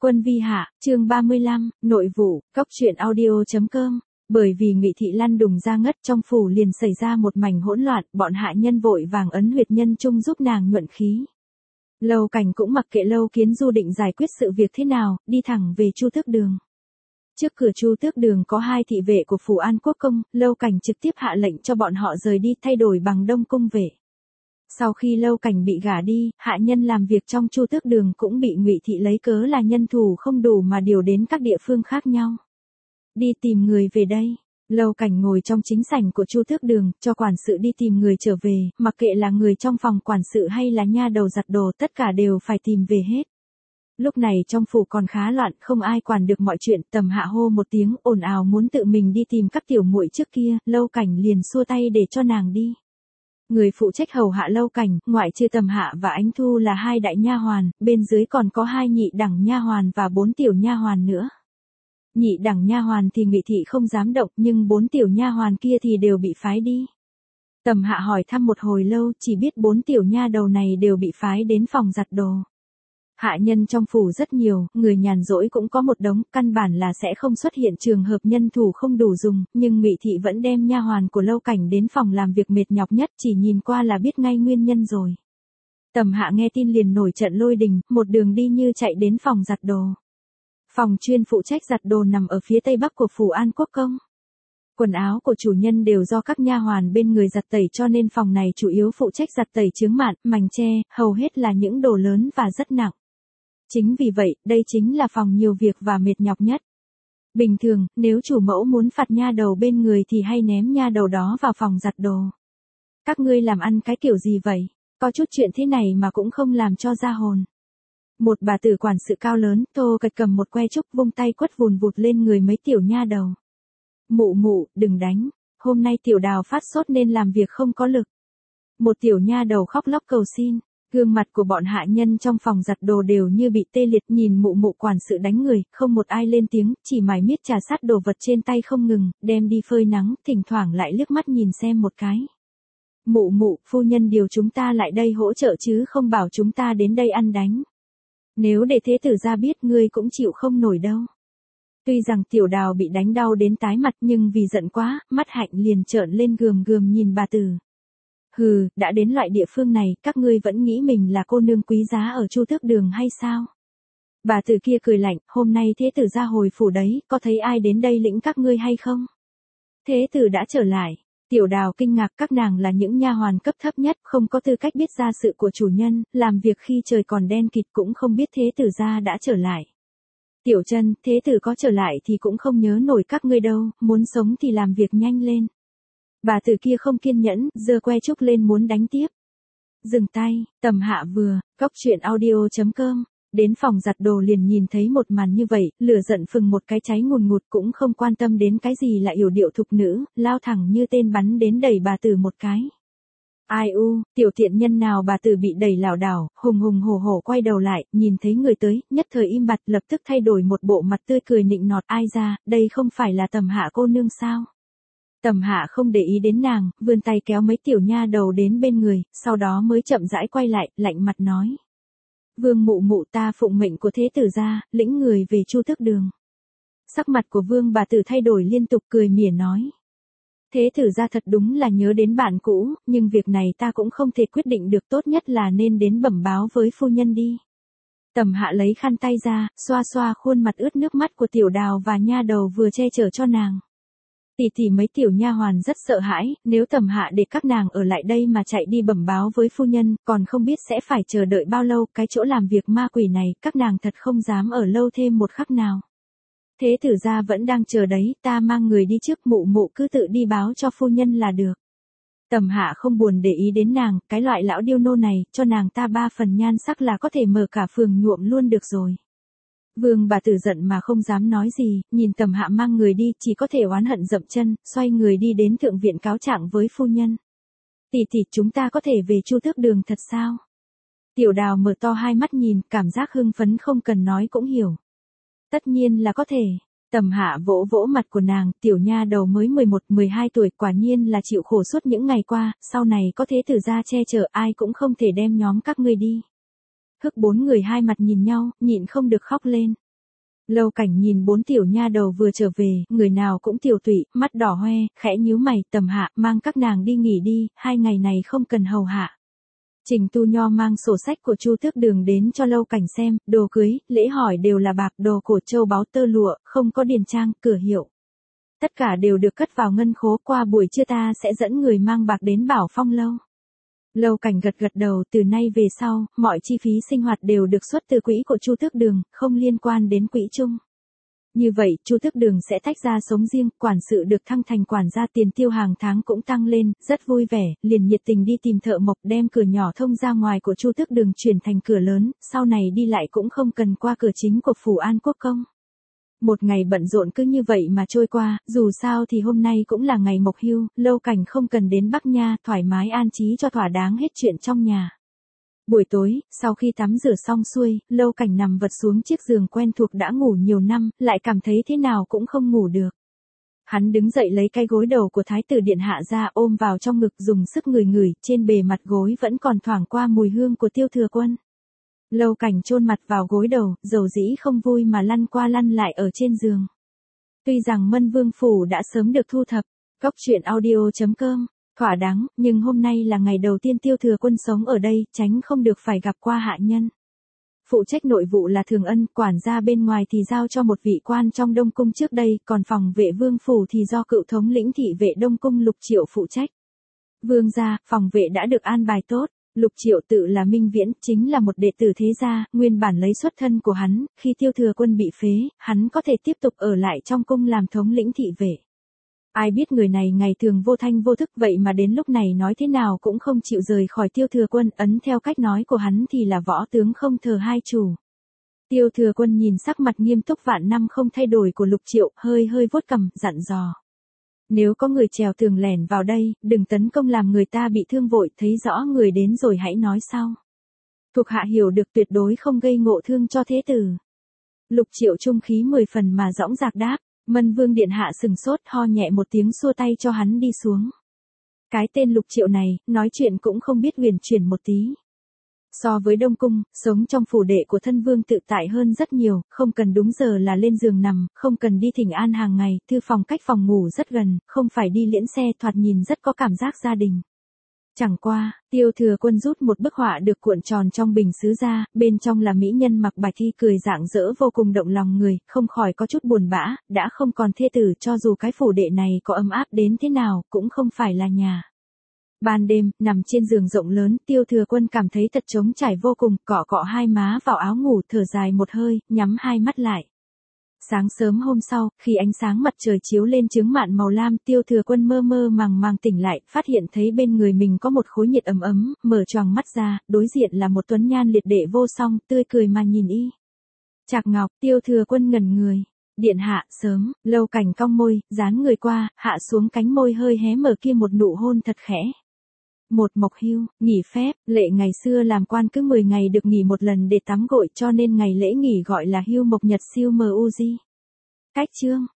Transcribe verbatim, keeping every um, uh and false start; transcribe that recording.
Quân vi hạ, chương ba mươi lăm, nội vụ, cóc truyện audio chấm com. Bởi vì Ngụy Thị lăn đùng ra ngất trong phủ liền xảy ra một mảnh hỗn loạn, bọn hạ nhân vội vàng ấn huyệt nhân trung giúp nàng nhuận khí. Lâu Cảnh cũng mặc kệ Lâu Kiến Du định giải quyết sự việc thế nào, đi thẳng về Chu Tước Đường. Trước cửa Chu Tước Đường có hai thị vệ của phủ An Quốc công, Lâu Cảnh trực tiếp hạ lệnh cho bọn họ rời đi thay đổi bằng Đông cung vệ. Sau khi Lâu Cảnh bị gả đi, hạ nhân làm việc trong Chu Tước Đường cũng bị Ngụy Thị lấy cớ là nhân thủ không đủ mà điều đến các địa phương khác nhau. Đi tìm người về đây. Lâu Cảnh ngồi trong chính sảnh của Chu Tước Đường, cho quản sự đi tìm người trở về, mặc kệ là người trong phòng quản sự hay là nha đầu giặt đồ, tất cả đều phải tìm về hết. Lúc này trong phủ còn khá loạn, không ai quản được mọi chuyện, Tầm Hạ hô một tiếng ồn ào muốn tự mình đi tìm các tiểu muội trước kia, Lâu Cảnh liền xua tay để cho nàng đi. Người phụ trách hầu hạ Lâu Cảnh, ngoại trừ Tầm Hạ và Ánh Thu là hai đại nha hoàn, bên dưới còn có hai nhị đẳng nha hoàn và bốn tiểu nha hoàn nữa. Nhị đẳng nha hoàn thì Ngụy Thị không dám động, nhưng bốn tiểu nha hoàn kia thì đều bị phái đi. Tầm Hạ hỏi thăm một hồi lâu, chỉ biết bốn tiểu nha đầu này đều bị phái đến phòng giặt đồ. Hạ nhân trong phủ rất nhiều, người nhàn rỗi cũng có một đống, căn bản là sẽ không xuất hiện trường hợp nhân thủ không đủ dùng, nhưng Ngụy Thị vẫn đem nha hoàn của Lâu Cảnh đến phòng làm việc mệt nhọc nhất, chỉ nhìn qua là biết ngay nguyên nhân rồi. Tầm Hạ nghe tin liền nổi trận lôi đình, một đường đi như chạy đến phòng giặt đồ. Phòng chuyên phụ trách giặt đồ nằm ở phía tây bắc của phủ An Quốc công. Quần áo của chủ nhân đều do các nha hoàn bên người giặt tẩy, cho nên phòng này chủ yếu phụ trách giặt tẩy chướng mạn, mành tre, hầu hết là những đồ lớn và rất nặng. Chính vì vậy, đây chính là phòng nhiều việc và mệt nhọc nhất. Bình thường, nếu chủ mẫu muốn phạt nha đầu bên người thì hay ném nha đầu đó vào phòng giặt đồ. Các ngươi làm ăn cái kiểu gì vậy? Có chút chuyện thế này mà cũng không làm cho ra hồn. Một bà tử quản sự cao lớn, Tô Cật cầm một que trúc vung tay quất vùn vụt lên người mấy tiểu nha đầu. Mụ mụ, đừng đánh, hôm nay tiểu đào phát sốt nên làm việc không có lực. Một tiểu nha đầu khóc lóc cầu xin. Gương mặt của bọn hạ nhân trong phòng giặt đồ đều như bị tê liệt, nhìn mụ mụ quản sự đánh người, không một ai lên tiếng, chỉ mải miết trà sát đồ vật trên tay không ngừng, đem đi phơi nắng, thỉnh thoảng lại liếc mắt nhìn xem một cái. Mụ mụ, phu nhân điều chúng ta lại đây hỗ trợ chứ không bảo chúng ta đến đây ăn đánh. Nếu để thế tử ra biết ngươi cũng chịu không nổi đâu. Tuy rằng tiểu đào bị đánh đau đến tái mặt nhưng vì giận quá, mắt hạnh liền trợn lên gườm gườm nhìn bà tử. Hừ, đã đến loại địa phương này, các ngươi vẫn nghĩ mình là cô nương quý giá ở Chu Tước Đường hay sao? Bà tử kia cười lạnh, hôm nay thế tử ra hồi phủ đấy, có thấy ai đến đây lĩnh các ngươi hay không? Thế tử đã trở lại. Tiểu đào kinh ngạc, các nàng là những nha hoàn cấp thấp nhất, không có tư cách biết ra sự của chủ nhân, làm việc khi trời còn đen kịt cũng không biết thế tử ra đã trở lại. Tiểu Chân, thế tử có trở lại thì cũng không nhớ nổi các ngươi đâu, muốn sống thì làm việc nhanh lên. Bà tử kia không kiên nhẫn, giơ que trúc lên muốn đánh tiếp. Dừng tay, Tầm Hạ vừa, cóc truyện audio chấm com. Đến phòng giặt đồ liền nhìn thấy một màn như vậy, lửa giận phừng một cái cháy ngùn ngụt cũng không quan tâm đến cái gì là yểu điệu thục nữ, lao thẳng như tên bắn đến đẩy bà tử một cái. Ai u, tiểu tiện nhân nào, bà tử bị đẩy lảo đảo, hùng hùng hổ hổ quay đầu lại, nhìn thấy người tới, nhất thời im bặt, lập tức thay đổi một bộ mặt tươi cười nịnh nọt, ai ra, đây không phải là Tầm Hạ cô nương sao? Tầm Hạ không để ý đến nàng, vươn tay kéo mấy tiểu nha đầu đến bên người, sau đó mới chậm rãi quay lại, lạnh mặt nói. Vương mụ mụ, ta phụng mệnh của thế tử ra, lĩnh người về Chu Tước Đường. Sắc mặt của vương bà tử thay đổi liên tục, cười mỉa nói. Thế tử ra thật đúng là nhớ đến bạn cũ, nhưng việc này ta cũng không thể quyết định được, tốt nhất là nên đến bẩm báo với phu nhân đi. Tầm Hạ lấy khăn tay ra, xoa xoa khuôn mặt ướt nước mắt của tiểu đào và nha đầu vừa che chở cho nàng. Tỷ tỷ mấy tiểu nha hoàn rất sợ hãi, nếu Tầm Hạ để các nàng ở lại đây mà chạy đi bẩm báo với phu nhân, còn không biết sẽ phải chờ đợi bao lâu, cái chỗ làm việc ma quỷ này, các nàng thật không dám ở lâu thêm một khắc nào. Thế tử gia vẫn đang chờ đấy, ta mang người đi trước, mụ mụ cứ tự đi báo cho phu nhân là được. Tầm Hạ không buồn để ý đến nàng, cái loại lão điêu nô này, cho nàng ta ba phần nhan sắc là có thể mở cả phường nhuộm luôn được rồi. Vương bà tử giận mà không dám nói gì, nhìn Tầm Hạ mang người đi, chỉ có thể oán hận dậm chân, xoay người đi đến thượng viện cáo trạng với phu nhân. Tỷ tỷ, chúng ta có thể về Chu Tước Đường thật sao? Tiểu đào mở to hai mắt nhìn, cảm giác hưng phấn không cần nói cũng hiểu. Tất nhiên là có thể. Tầm Hạ vỗ vỗ mặt của nàng, tiểu nha đầu mới mười một mười hai tuổi, quả nhiên là chịu khổ suốt những ngày qua, sau này có thế tử gia che chở, ai cũng không thể đem nhóm các ngươi đi. Hức bốn người hai mặt nhìn nhau, nhịn không được khóc lên. Lâu Cảnh nhìn bốn tiểu nha đầu vừa trở về, người nào cũng tiểu tụy, mắt đỏ hoe, khẽ nhíu mày, Tầm Hạ, mang các nàng đi nghỉ đi, hai ngày này không cần hầu hạ. Trình Tu Nho mang sổ sách của Chu Tước Đường đến cho Lâu Cảnh xem, đồ cưới, lễ hỏi đều là bạc, đồ cổ châu báu tơ lụa, không có điền trang, cửa hiệu. Tất cả đều được cất vào ngân khố, qua buổi trưa ta sẽ dẫn người mang bạc đến Bảo Phong lâu. Lâu Cảnh gật gật đầu, từ nay về sau, mọi chi phí sinh hoạt đều được xuất từ quỹ của Chu Tước Đường, không liên quan đến quỹ chung. Như vậy, Chu Tước Đường sẽ tách ra sống riêng, quản sự được thăng thành quản gia, tiền tiêu hàng tháng cũng tăng lên, rất vui vẻ, liền nhiệt tình đi tìm thợ mộc đem cửa nhỏ thông ra ngoài của Chu Tước Đường chuyển thành cửa lớn, sau này đi lại cũng không cần qua cửa chính của Phủ An Quốc Công. Một ngày bận rộn cứ như vậy mà trôi qua, dù sao thì hôm nay cũng là ngày mộc hưu, Lâu Cảnh không cần đến Bắc Nha, thoải mái an trí cho thỏa đáng hết chuyện trong nhà. Buổi tối, sau khi tắm rửa xong xuôi, Lâu Cảnh nằm vật xuống chiếc giường quen thuộc đã ngủ nhiều năm, lại cảm thấy thế nào cũng không ngủ được. Hắn đứng dậy lấy cái gối đầu của Thái tử Điện Hạ ra ôm vào trong ngực dùng sức ngửi ngửi, trên bề mặt gối vẫn còn thoảng qua mùi hương của Tiêu Thừa Quân. Lâu Cảnh chôn mặt vào gối đầu, dầu dĩ không vui mà lăn qua lăn lại ở trên giường. Tuy rằng Mân Vương Phủ đã sớm được thu thập, góc truyện audio chấm com, thỏa đáng, nhưng hôm nay là ngày đầu tiên Tiêu Thừa Quân sống ở đây, tránh không được phải gặp qua hạ nhân. Phụ trách nội vụ là Thường Ân, quản gia bên ngoài thì giao cho một vị quan trong Đông Cung trước đây, còn phòng vệ Vương Phủ thì do cựu thống lĩnh thị vệ Đông Cung Lục Triệu phụ trách. Vương gia, phòng vệ đã được an bài tốt. Lục Triệu tự là Minh Viễn, chính là một đệ tử thế gia, nguyên bản lấy xuất thân của hắn, khi Tiêu Thừa Quân bị phế, hắn có thể tiếp tục ở lại trong cung làm thống lĩnh thị vệ. Ai biết người này ngày thường vô thanh vô thức vậy mà đến lúc này nói thế nào cũng không chịu rời khỏi Tiêu Thừa Quân, ấn theo cách nói của hắn thì là võ tướng không thờ hai chủ. Tiêu Thừa Quân nhìn sắc mặt nghiêm túc vạn năm không thay đổi của Lục Triệu, hơi hơi vuốt cằm, dặn dò. Nếu có người trèo tường lẻn vào đây, đừng tấn công làm người ta bị thương vội, thấy rõ người đến rồi hãy nói sau. Thuộc hạ hiểu được, tuyệt đối không gây ngộ thương cho thế tử. Lục Triệu trung khí mười phần mà dõng dạc đáp, Mân Vương Điện Hạ sừng sốt, ho nhẹ một tiếng xua tay cho hắn đi xuống. Cái tên Lục Triệu này, nói chuyện cũng không biết huyền chuyển một tí. So với Đông Cung, sống trong phủ đệ của thân vương tự tại hơn rất nhiều, không cần đúng giờ là lên giường nằm, không cần đi thỉnh an hàng ngày, thư phòng cách phòng ngủ rất gần, không phải đi liễn xe, thoạt nhìn rất có cảm giác gia đình. Chẳng qua, Tiêu Thừa Quân rút một bức họa được cuộn tròn trong bình sứ ra, bên trong là mỹ nhân mặc bạch y cười rạng rỡ vô cùng động lòng người, không khỏi có chút buồn bã, đã không còn thê tử, cho dù cái phủ đệ này có ấm áp đến thế nào, cũng không phải là nhà. Ban đêm, nằm trên giường rộng lớn, Tiêu Thừa Quân cảm thấy thật trống trải vô cùng, cọ cọ hai má vào áo ngủ, thở dài một hơi, nhắm hai mắt lại. Sáng sớm hôm sau, khi ánh sáng mặt trời chiếu lên chướng mạn màu lam, Tiêu Thừa Quân mơ mơ màng màng tỉnh lại, phát hiện thấy bên người mình có một khối nhiệt ấm ấm, mở choàng mắt ra, đối diện là một tuấn nhan liệt đệ vô song, tươi cười mà nhìn y. Trạc Ngọc, Tiêu Thừa Quân ngẩn người. Điện hạ, sớm, Lâu Cảnh cong môi, dán người qua, hạ xuống cánh môi hơi hé mở kia một nụ hôn thật khẽ. Một mộc hưu, nghỉ phép, lệ ngày xưa làm quan cứ mười ngày được nghỉ một lần để tắm gội cho nên ngày lễ nghỉ gọi là hưu mộc nhật siêu mug. Cách chương.